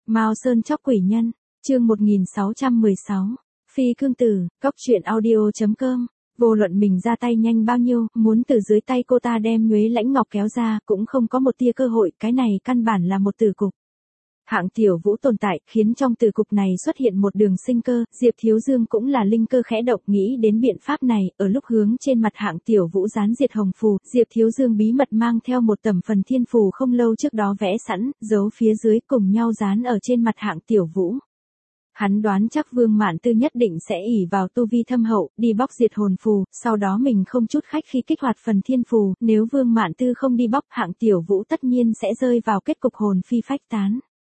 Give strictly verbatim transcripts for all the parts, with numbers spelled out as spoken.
Mao Sơn chóc quỷ nhân, chương một nghìn sáu trăm mười sáu, Phi Cương Tử, cóc truyện audio chấm com. Vô luận mình ra tay nhanh bao nhiêu, muốn từ dưới tay cô ta đem Nhuế Lãnh Ngọc kéo ra, cũng không có một tia cơ hội, cái này căn bản là một tử cục. Hạng Tiểu Vũ tồn tại, khiến trong tử cục này xuất hiện một đường sinh cơ, Diệp Thiếu Dương cũng là linh cơ khẽ động, nghĩ đến biện pháp này, ở lúc hướng trên mặt Hạng Tiểu Vũ dán diệt hồng phù, Diệp Thiếu Dương bí mật mang theo một tẩm phần thiên phù không lâu trước đó vẽ sẵn, giấu phía dưới cùng nhau dán ở trên mặt Hạng Tiểu Vũ. Hắn đoán chắc Vương Mạn Tư nhất định sẽ ỷ vào tu vi thâm hậu, đi bóc diệt hồn phù, sau đó mình không chút khách khi kích hoạt phần thiên phù, nếu Vương Mạn Tư không đi bóc, Hạng Tiểu Vũ tất nhiên sẽ rơi vào kết cục hồn phi phách tán.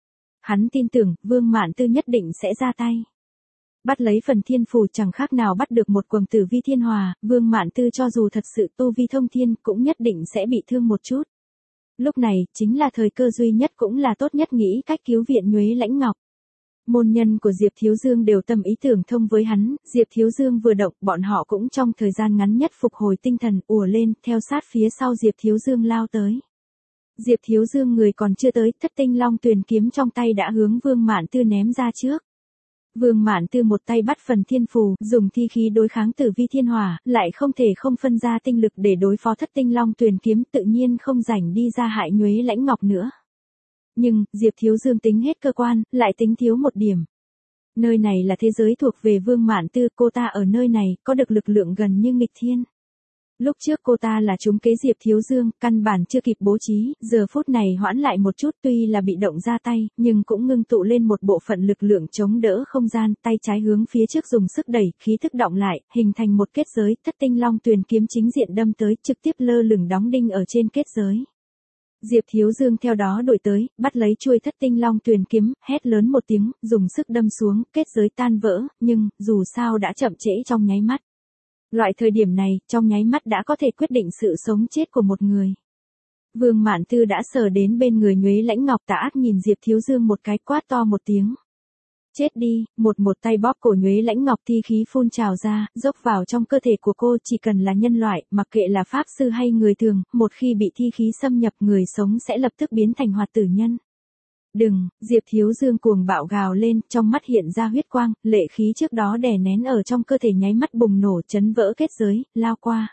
Hắn tin tưởng, Vương Mạn Tư nhất định sẽ ra tay. Bắt lấy phần thiên phù chẳng khác nào bắt được một quầng tử vi thiên hòa, Vương Mạn Tư cho dù thật sự tu vi thông thiên cũng nhất định sẽ bị thương một chút. Lúc này, chính là thời cơ duy nhất cũng là tốt nhất nghĩ cách cứu viện Nhuế Lãnh Ngọc. Môn nhân của Diệp Thiếu Dương đều tâm ý tưởng thông với hắn, Diệp Thiếu Dương vừa động, bọn họ cũng trong thời gian ngắn nhất phục hồi tinh thần, ùa lên, theo sát phía sau Diệp Thiếu Dương lao tới. Diệp Thiếu Dương người còn chưa tới, Thất Tinh Long Tuyền kiếm trong tay đã hướng Vương Mạn Tư ném ra trước. Vương Mạn Tư một tay bắt phần thiên phù, dùng thi khí đối kháng tử vi thiên hỏa, lại không thể không phân ra tinh lực để đối phó Thất Tinh Long Tuyền kiếm, tự nhiên không rảnh đi ra hại Nhuế Lãnh Ngọc nữa. Nhưng, Diệp Thiếu Dương tính hết cơ quan, lại tính thiếu một điểm. Nơi này là thế giới thuộc về Vương Mạn Tư, cô ta ở nơi này, có được lực lượng gần như nghịch thiên. Lúc trước cô ta là trúng kế Diệp Thiếu Dương, căn bản chưa kịp bố trí, giờ phút này hoãn lại một chút tuy là bị động ra tay, nhưng cũng ngưng tụ lên một bộ phận lực lượng chống đỡ không gian, tay trái hướng phía trước dùng sức đẩy, khí thức động lại, hình thành một kết giới, Thất Tinh Long Tuyền kiếm chính diện đâm tới, trực tiếp lơ lửng đóng đinh ở trên kết giới. Diệp Thiếu Dương theo đó đuổi tới, bắt lấy chuôi Thất Tinh Long Tuyền kiếm, hét lớn một tiếng, dùng sức đâm xuống, kết giới tan vỡ, nhưng, dù sao đã chậm trễ trong nháy mắt. Loại thời điểm này, trong nháy mắt đã có thể quyết định sự sống chết của một người. Vương Mạn Tư đã sờ đến bên người Nhuế Lãnh Ngọc, tà ác nhìn Diệp Thiếu Dương một cái, quát to một tiếng. Chết đi, một một tay bóp cổ Nhuế Lãnh Ngọc, thi khí phun trào ra, dốc vào trong cơ thể của cô, chỉ cần là nhân loại, mặc kệ là pháp sư hay người thường, một khi bị thi khí xâm nhập, người sống sẽ lập tức biến thành hoạt tử nhân. Đừng, Diệp Thiếu Dương cuồng bạo gào lên, trong mắt hiện ra huyết quang, lệ khí trước đó đè nén ở trong cơ thể nháy mắt bùng nổ, chấn vỡ kết giới, lao qua.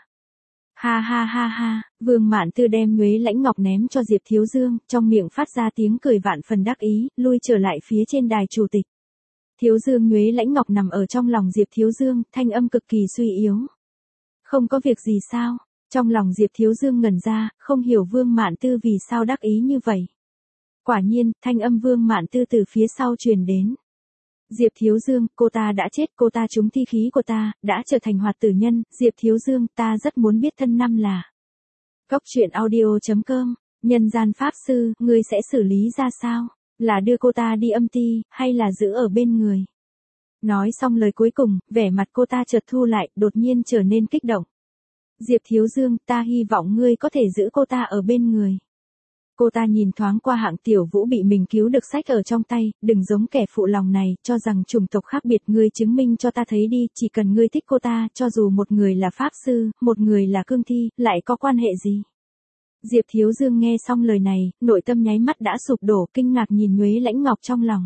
Ha ha ha ha, Vương Mạn Tư đem Nhuế Lãnh Ngọc ném cho Diệp Thiếu Dương, trong miệng phát ra tiếng cười vạn phần đắc ý, lui trở lại phía trên đài chủ tịch. Thiếu Dương Nhuế Lãnh Ngọc nằm ở trong lòng Diệp Thiếu Dương, thanh âm cực kỳ suy yếu. Không có việc gì sao? Trong lòng Diệp Thiếu Dương ngẩn ra, không hiểu Vương Mạn Tư vì sao đắc ý như vậy. Quả nhiên, thanh âm Vương Mạn Tư từ phía sau truyền đến. Diệp Thiếu Dương, cô ta đã chết, cô ta trúng thi khí của ta, đã trở thành hoạt tử nhân, Diệp Thiếu Dương, ta rất muốn biết thân năm là. Cóc truyện audio chấm com, nhân gian pháp sư, ngươi sẽ xử lý ra sao? Là đưa cô ta đi âm ti, hay là giữ ở bên người? Nói xong lời cuối cùng, vẻ mặt cô ta chợt thu lại, đột nhiên trở nên kích động. Diệp Thiếu Dương, ta hy vọng ngươi có thể giữ cô ta ở bên người. Cô ta nhìn thoáng qua Hạng Tiểu Vũ bị mình cứu được sách ở trong tay, đừng giống kẻ phụ lòng này, cho rằng chủng tộc khác biệt, ngươi chứng minh cho ta thấy đi, chỉ cần ngươi thích cô ta, cho dù một người là pháp sư, một người là cương thi, lại có quan hệ gì? Diệp Thiếu Dương nghe xong lời này, nội tâm nháy mắt đã sụp đổ, kinh ngạc nhìn Nhuế Lãnh Ngọc trong lòng.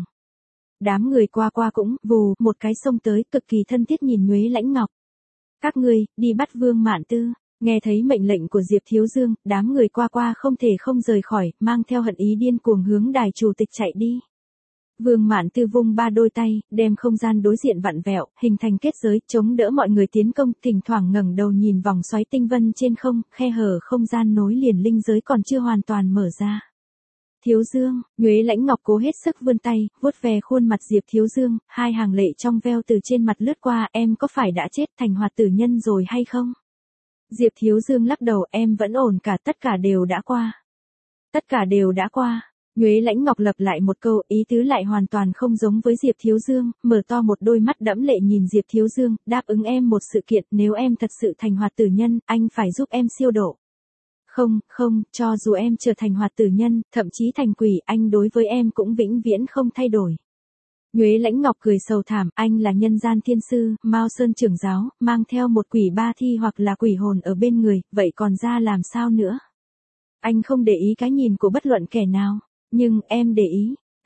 Đám người qua qua cũng, vù, một cái xông tới, cực kỳ thân thiết nhìn Nhuế Lãnh Ngọc. Các ngươi, đi bắt Vương Mạn Tư. Nghe thấy mệnh lệnh của Diệp Thiếu Dương, đám người qua qua không thể không rời khỏi, mang theo hận ý điên cuồng hướng đài chủ tịch chạy đi. Vương Mạn Tư vung ba đôi tay, đem không gian đối diện vặn vẹo, hình thành kết giới, chống đỡ mọi người tiến công, thỉnh thoảng ngẩng đầu nhìn vòng xoáy tinh vân trên không, khe hở không gian nối liền linh giới còn chưa hoàn toàn mở ra. Thiếu Dương, Nhuế Lãnh Ngọc cố hết sức vươn tay, vuốt về khuôn mặt Diệp Thiếu Dương, hai hàng lệ trong veo từ trên mặt lướt qua, em có phải đã chết thành hoạt tử nhân rồi hay không? Diệp Thiếu Dương lắc đầu, em vẫn ổn cả, tất cả đều đã qua. Tất cả đều đã qua. Nhuế Lãnh Ngọc lặp lại một câu, ý tứ lại hoàn toàn không giống với Diệp Thiếu Dương, mở to một đôi mắt đẫm lệ nhìn Diệp Thiếu Dương, đáp ứng em một sự kiện, nếu em thật sự thành hoạt tử nhân, anh phải giúp em siêu độ. Không, không, cho dù em trở thành hoạt tử nhân, thậm chí thành quỷ, anh đối với em cũng vĩnh viễn không thay đổi. Nhuế Lãnh Ngọc cười sầu thảm, anh là nhân gian thiên sư, Mao Sơn trưởng giáo, mang theo một quỷ ba thi hoặc là quỷ hồn ở bên người, vậy còn ra làm sao nữa? Anh không để ý cái nhìn của bất luận kẻ nào, nhưng em để ý,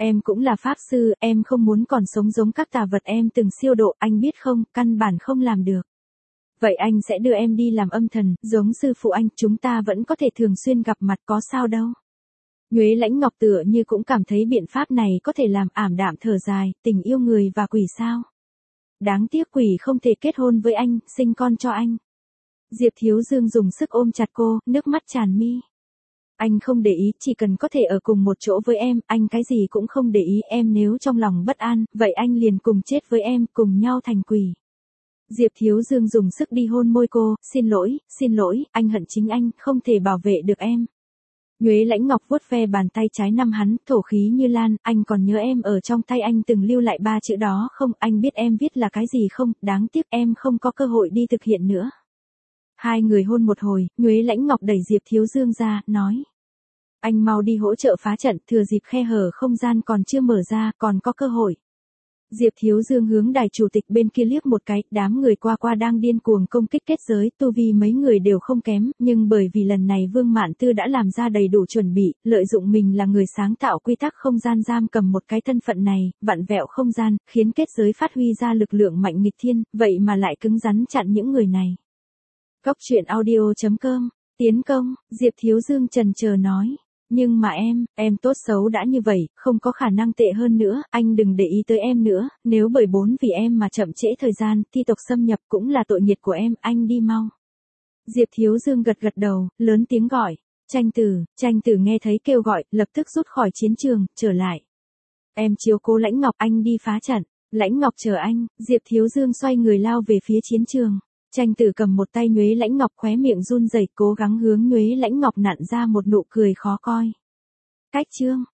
Em cũng là pháp sư, em không muốn còn sống giống các tà vật em từng siêu độ, anh biết không, căn bản không làm được. Vậy anh sẽ đưa em đi làm âm thần, giống sư phụ anh, chúng ta vẫn có thể thường xuyên gặp mặt có sao đâu. Nhuế Lãnh Ngọc tựa như cũng cảm thấy biện pháp này có thể làm ảm đạm thở dài, tình yêu người và quỷ sao. Đáng tiếc quỷ không thể kết hôn với anh, sinh con cho anh. Diệp Thiếu Dương dùng sức ôm chặt cô, nước mắt tràn mi. Anh không để ý, chỉ cần có thể ở cùng một chỗ với em, anh cái gì cũng không để ý, em nếu trong lòng bất an, vậy anh liền cùng chết với em, cùng nhau thành quỷ. Diệp Thiếu Dương dùng sức đi hôn môi cô, xin lỗi, xin lỗi, anh hận chính anh, không thể bảo vệ được em. Nhuế Lãnh Ngọc vuốt ve bàn tay trái năm hắn, thổ khí như lan, anh còn nhớ em ở trong tay anh từng lưu lại ba chữ đó không, anh biết em viết là cái gì không, đáng tiếc em không có cơ hội đi thực hiện nữa. Hai người hôn một hồi, Nhuế Lãnh Ngọc đẩy Diệp Thiếu Dương ra, nói. Anh mau đi hỗ trợ phá trận, thừa dịp khe hở không gian còn chưa mở ra, còn có cơ hội. Diệp Thiếu Dương hướng đài chủ tịch bên kia liếc một cái, đám người qua qua đang điên cuồng công kích kết giới, tu vi mấy người đều không kém, nhưng bởi vì lần này Vương Mạn Tư đã làm ra đầy đủ chuẩn bị, lợi dụng mình là người sáng tạo quy tắc không gian giam cầm một cái thân phận này, vặn vẹo không gian, khiến kết giới phát huy ra lực lượng mạnh nghịch thiên, vậy mà lại cứng rắn chặn những người này. Cốc truyện audio chấm com, tiến công, Diệp Thiếu Dương chần chờ nói. Nhưng mà em, em tốt xấu đã như vậy, không có khả năng tệ hơn nữa, anh đừng để ý tới em nữa, nếu bởi bốn vì em mà chậm trễ thời gian, thi tộc xâm nhập cũng là tội nghiệt của em, anh đi mau. Diệp Thiếu Dương gật gật đầu, lớn tiếng gọi, Tranh Tử, Tranh Tử nghe thấy kêu gọi, lập tức rút khỏi chiến trường, trở lại. Em chiếu cố Lãnh Ngọc, anh đi phá trận, Lãnh Ngọc chờ anh, Diệp Thiếu Dương xoay người lao về phía chiến trường. Tranh Tử cầm một tay Nhuế Lãnh Ngọc khóe miệng run rẩy cố gắng hướng Nhuế Lãnh Ngọc nặn ra một nụ cười khó coi. Cách chương